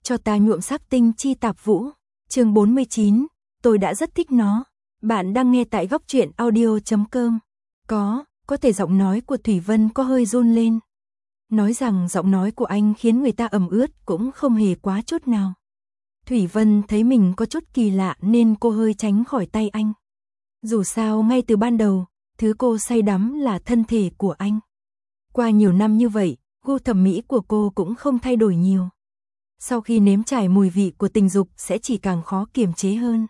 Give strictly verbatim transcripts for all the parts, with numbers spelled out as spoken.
cho ta nhuộm sắc tinh chi tạp vũ. Chương bốn mươi chín, tôi đã rất thích nó. Bạn đang nghe tại góc truyện audio chấm com. Có, có thể giọng nói của Thủy Vân có hơi run lên. Nói rằng giọng nói của anh khiến người ta ẩm ướt cũng không hề quá chút nào. Thủy Vân thấy mình có chút kỳ lạ nên cô hơi tránh khỏi tay anh. Dù sao ngay từ ban đầu, thứ cô say đắm là thân thể của anh. Qua nhiều năm như vậy, gu thẩm mỹ của cô cũng không thay đổi nhiều. Sau khi nếm trải mùi vị của tình dục sẽ chỉ càng khó kiềm chế hơn.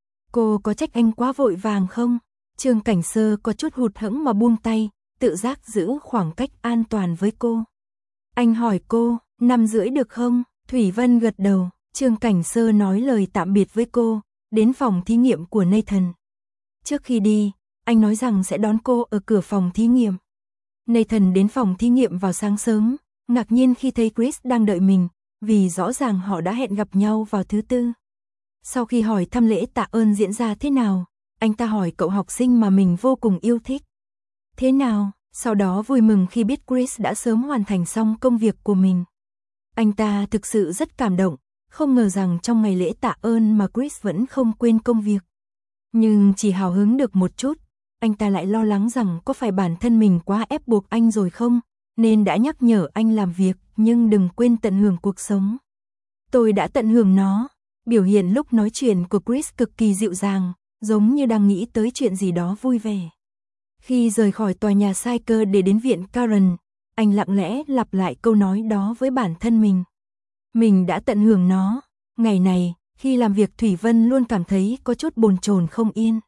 Cô có trách anh quá vội vàng không? Trương Cảnh Sơ có chút hụt hẫng mà buông tay, tự giác giữ khoảng cách an toàn với cô. Anh hỏi cô, năm rưỡi được không? Thủy Vân gật đầu. Trương Cảnh Sơ nói lời tạm biệt với cô, đến phòng thí nghiệm của Nathan. Trước khi đi, anh nói rằng sẽ đón cô ở cửa phòng thí nghiệm. Nathan đến phòng thí nghiệm vào sáng sớm, ngạc nhiên khi thấy Chris đang đợi mình, vì rõ ràng họ đã hẹn gặp nhau vào thứ tư. Sau khi hỏi thăm lễ tạ ơn diễn ra thế nào, anh ta hỏi cậu học sinh mà mình vô cùng yêu thích. Thế nào? Sau đó vui mừng khi biết Chris đã sớm hoàn thành xong công việc của mình. Anh ta thực sự rất cảm động, không ngờ rằng trong ngày lễ tạ ơn mà Chris vẫn không quên công việc. Nhưng chỉ hào hứng được một chút, anh ta lại lo lắng rằng có phải bản thân mình quá ép buộc anh rồi không, nên đã nhắc nhở anh làm việc nhưng đừng quên tận hưởng cuộc sống. Tôi đã tận hưởng nó. Biểu hiện lúc nói chuyện của Chris cực kỳ dịu dàng, giống như đang nghĩ tới chuyện gì đó vui vẻ. Khi rời khỏi tòa nhà Saker để đến viện Karen, anh lặng lẽ lặp lại câu nói đó với bản thân mình. Mình đã tận hưởng nó. Ngày này, khi làm việc Thủy Vân luôn cảm thấy có chút bồn chồn không yên.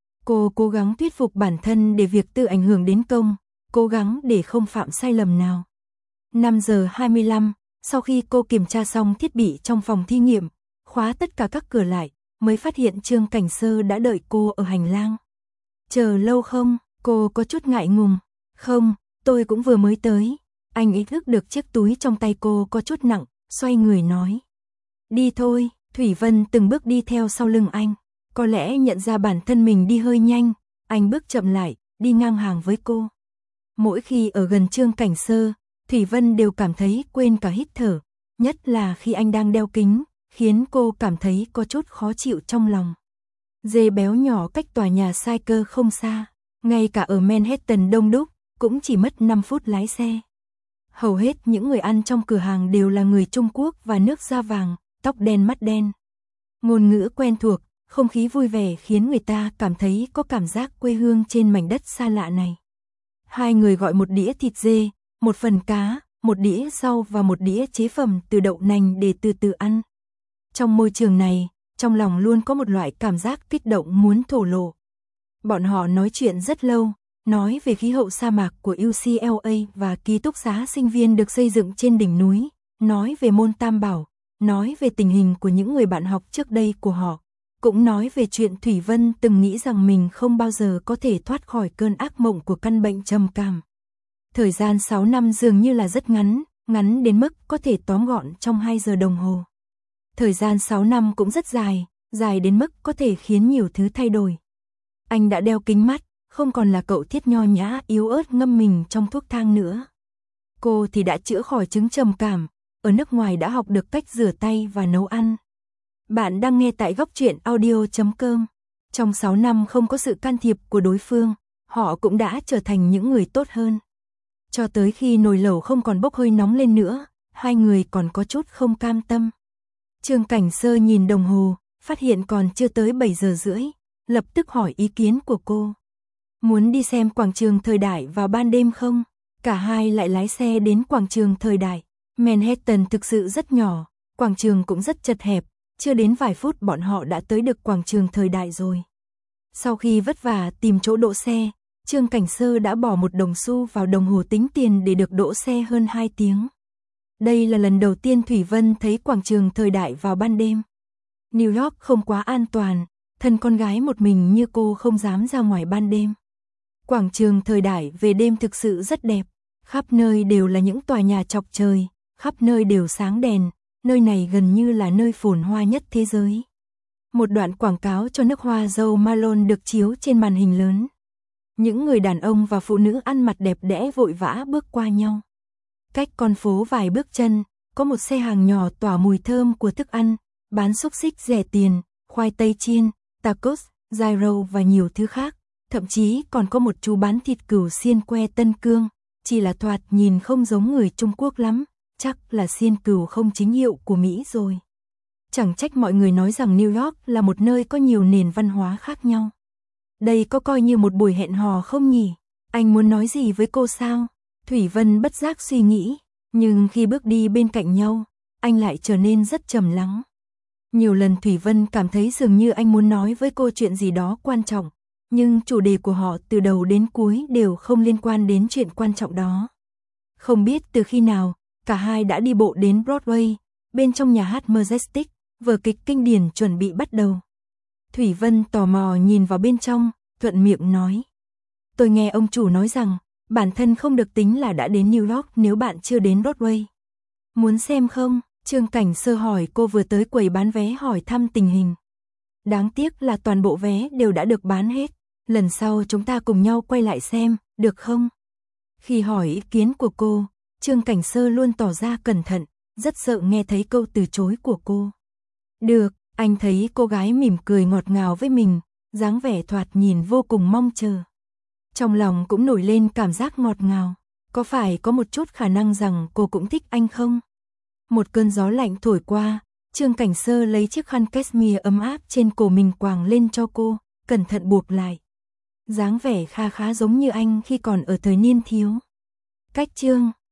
Cô cố gắng thuyết phục bản thân để việc tự ảnh hưởng đến công, cố gắng để không phạm sai lầm nào. năm giờ hai mươi lăm, sau khi cô kiểm tra xong thiết bị trong phòng thí nghiệm, khóa tất cả các cửa lại, mới phát hiện Trương Cảnh Sơ đã đợi cô ở hành lang. Chờ lâu không? Cô có chút ngại ngùng. Không, tôi cũng vừa mới tới. Anh ý thức được chiếc túi trong tay cô có chút nặng, xoay người nói. Đi thôi. Thủy Vân từng bước đi theo sau lưng anh. Có lẽ nhận ra bản thân mình đi hơi nhanh, anh bước chậm lại, đi ngang hàng với cô. Mỗi khi ở gần Trương Cảnh Sơ, Thủy Vân đều cảm thấy quên cả hít thở, nhất là khi anh đang đeo kính, khiến cô cảm thấy có chút khó chịu trong lòng. Dê béo nhỏ cách tòa nhà Saker không xa, ngay cả ở Manhattan đông đúc, cũng chỉ mất năm phút lái xe. Hầu hết những người ăn trong cửa hàng đều là người Trung Quốc và nước da vàng, tóc đen mắt đen. Ngôn ngữ quen thuộc, không khí vui vẻ khiến người ta cảm thấy có cảm giác quê hương trên mảnh đất xa lạ này. Hai người gọi một đĩa thịt dê, một phần cá, một đĩa rau và một đĩa chế phẩm từ đậu nành để từ từ ăn. Trong môi trường này, trong lòng luôn có một loại cảm giác kích động muốn thổ lộ. Bọn họ nói chuyện rất lâu, nói về khí hậu sa mạc của u xê lờ a và ký túc xá sinh viên được xây dựng trên đỉnh núi, nói về môn Tam Bảo, nói về tình hình của những người bạn học trước đây của họ, cũng nói về chuyện Thủy Vân từng nghĩ rằng mình không bao giờ có thể thoát khỏi cơn ác mộng của căn bệnh trầm cảm. Thời gian sáu năm dường như là rất ngắn, ngắn đến mức có thể tóm gọn trong hai giờ đồng hồ. Thời gian sáu năm cũng rất dài, dài đến mức có thể khiến nhiều thứ thay đổi. Anh đã đeo kính mắt, không còn là cậu thiết nho nhã yếu ớt ngâm mình trong thuốc thang nữa. Cô thì đã chữa khỏi chứng trầm cảm, ở nước ngoài đã học được cách rửa tay và nấu ăn. Bạn đang nghe tại góc truyện audio chấm com. Trong sáu năm không có sự can thiệp của đối phương, họ cũng đã trở thành những người tốt hơn. Cho tới khi nồi lẩu không còn bốc hơi nóng lên nữa, hai người còn có chút không cam tâm. Trương Cảnh Sơ nhìn đồng hồ, phát hiện còn chưa tới bảy giờ rưỡi, lập tức hỏi ý kiến của cô. Muốn đi xem quảng trường thời đại vào ban đêm không? Cả hai lại lái xe đến quảng trường thời đại. Manhattan thực sự rất nhỏ, quảng trường cũng rất chật hẹp, chưa đến vài phút bọn họ đã tới được quảng trường thời đại rồi. Sau khi vất vả tìm chỗ đỗ xe, Trương Cảnh Sơ đã bỏ một đồng xu vào đồng hồ tính tiền để được đỗ xe hơn hai tiếng. Đây là lần đầu tiên Thủy Vân thấy quảng trường thời đại vào ban đêm. New York không quá an toàn, thân con gái một mình như cô không dám ra ngoài ban đêm. Quảng trường thời đại về đêm thực sự rất đẹp, khắp nơi đều là những tòa nhà chọc trời, khắp nơi đều sáng đèn, nơi này gần như là nơi phồn hoa nhất thế giới. Một đoạn quảng cáo cho nước hoa dâu Malone được chiếu trên màn hình lớn. Những người đàn ông và phụ nữ ăn mặc đẹp đẽ vội vã bước qua nhau. Cách con phố vài bước chân, có một xe hàng nhỏ tỏa mùi thơm của thức ăn, bán xúc xích rẻ tiền, khoai tây chiên, tacos, gyro và nhiều thứ khác. Thậm chí còn có một chú bán thịt cừu xiên que Tân Cương, chỉ là thoạt nhìn không giống người Trung Quốc lắm, chắc là xiên cừu không chính hiệu của Mỹ rồi. Chẳng trách mọi người nói rằng New York là một nơi có nhiều nền văn hóa khác nhau. Đây có coi như một buổi hẹn hò không nhỉ? Anh muốn nói gì với cô sao? Thủy Vân bất giác suy nghĩ, nhưng khi bước đi bên cạnh nhau, anh lại trở nên rất trầm lắng. Nhiều lần Thủy Vân cảm thấy dường như anh muốn nói với cô chuyện gì đó quan trọng, nhưng chủ đề của họ từ đầu đến cuối đều không liên quan đến chuyện quan trọng đó. Không biết từ khi nào, cả hai đã đi bộ đến Broadway, bên trong nhà hát Majestic, vở kịch kinh điển chuẩn bị bắt đầu. Thủy Vân tò mò nhìn vào bên trong, thuận miệng nói. Tôi nghe ông chủ nói rằng, bản thân không được tính là đã đến New York nếu bạn chưa đến Broadway. Muốn xem không? Trương Cảnh Sơ hỏi cô vừa tới quầy bán vé hỏi thăm tình hình. Đáng tiếc là toàn bộ vé đều đã được bán hết. Lần sau chúng ta cùng nhau quay lại xem, được không? Khi hỏi ý kiến của cô, Trương Cảnh Sơ luôn tỏ ra cẩn thận, rất sợ nghe thấy câu từ chối của cô. Được, anh thấy cô gái mỉm cười ngọt ngào với mình, dáng vẻ thoạt nhìn vô cùng mong chờ. Trong lòng cũng nổi lên cảm giác ngọt ngào, có phải có một chút khả năng rằng cô cũng thích anh không? Một cơn gió lạnh thổi qua, Trương Cảnh Sơ lấy chiếc khăn cashmere ấm áp trên cổ mình quàng lên cho cô, cẩn thận buộc lại. Dáng vẻ kha khá giống như anh khi còn ở thời niên thiếu. Cách Trương